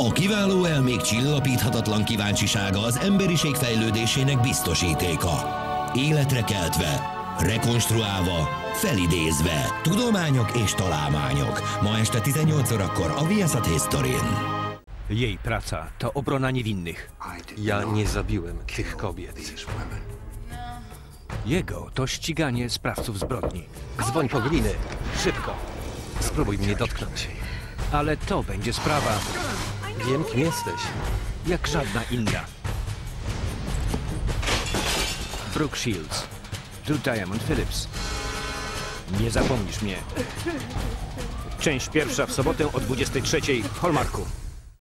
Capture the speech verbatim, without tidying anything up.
A kiváló elmék csillapíthatatlan kíváncsisága az emberiség fejlődésének biztosítéka. Életre keltve, rekonstruálva, felidézve. Tudományok és találmányok. Ma este tizennyolc órakor a Viasat Historyn. Jej praca to obrona niewinnych. Ja nie zabiłem tych kobiet. Jego to ściganie sprawców zbrodni. Dzwoń po gliny. Szybko. Spróbuj mnie dotknąć. Ale to będzie sprawa Wiem, kim jesteś. jak żadna inna. Brooke Shields. Tu Diamond Phillips. Nie zapomnisz mnie. Część pierwsza w sobotę o dwudziestej trzeciej w Hallmarku.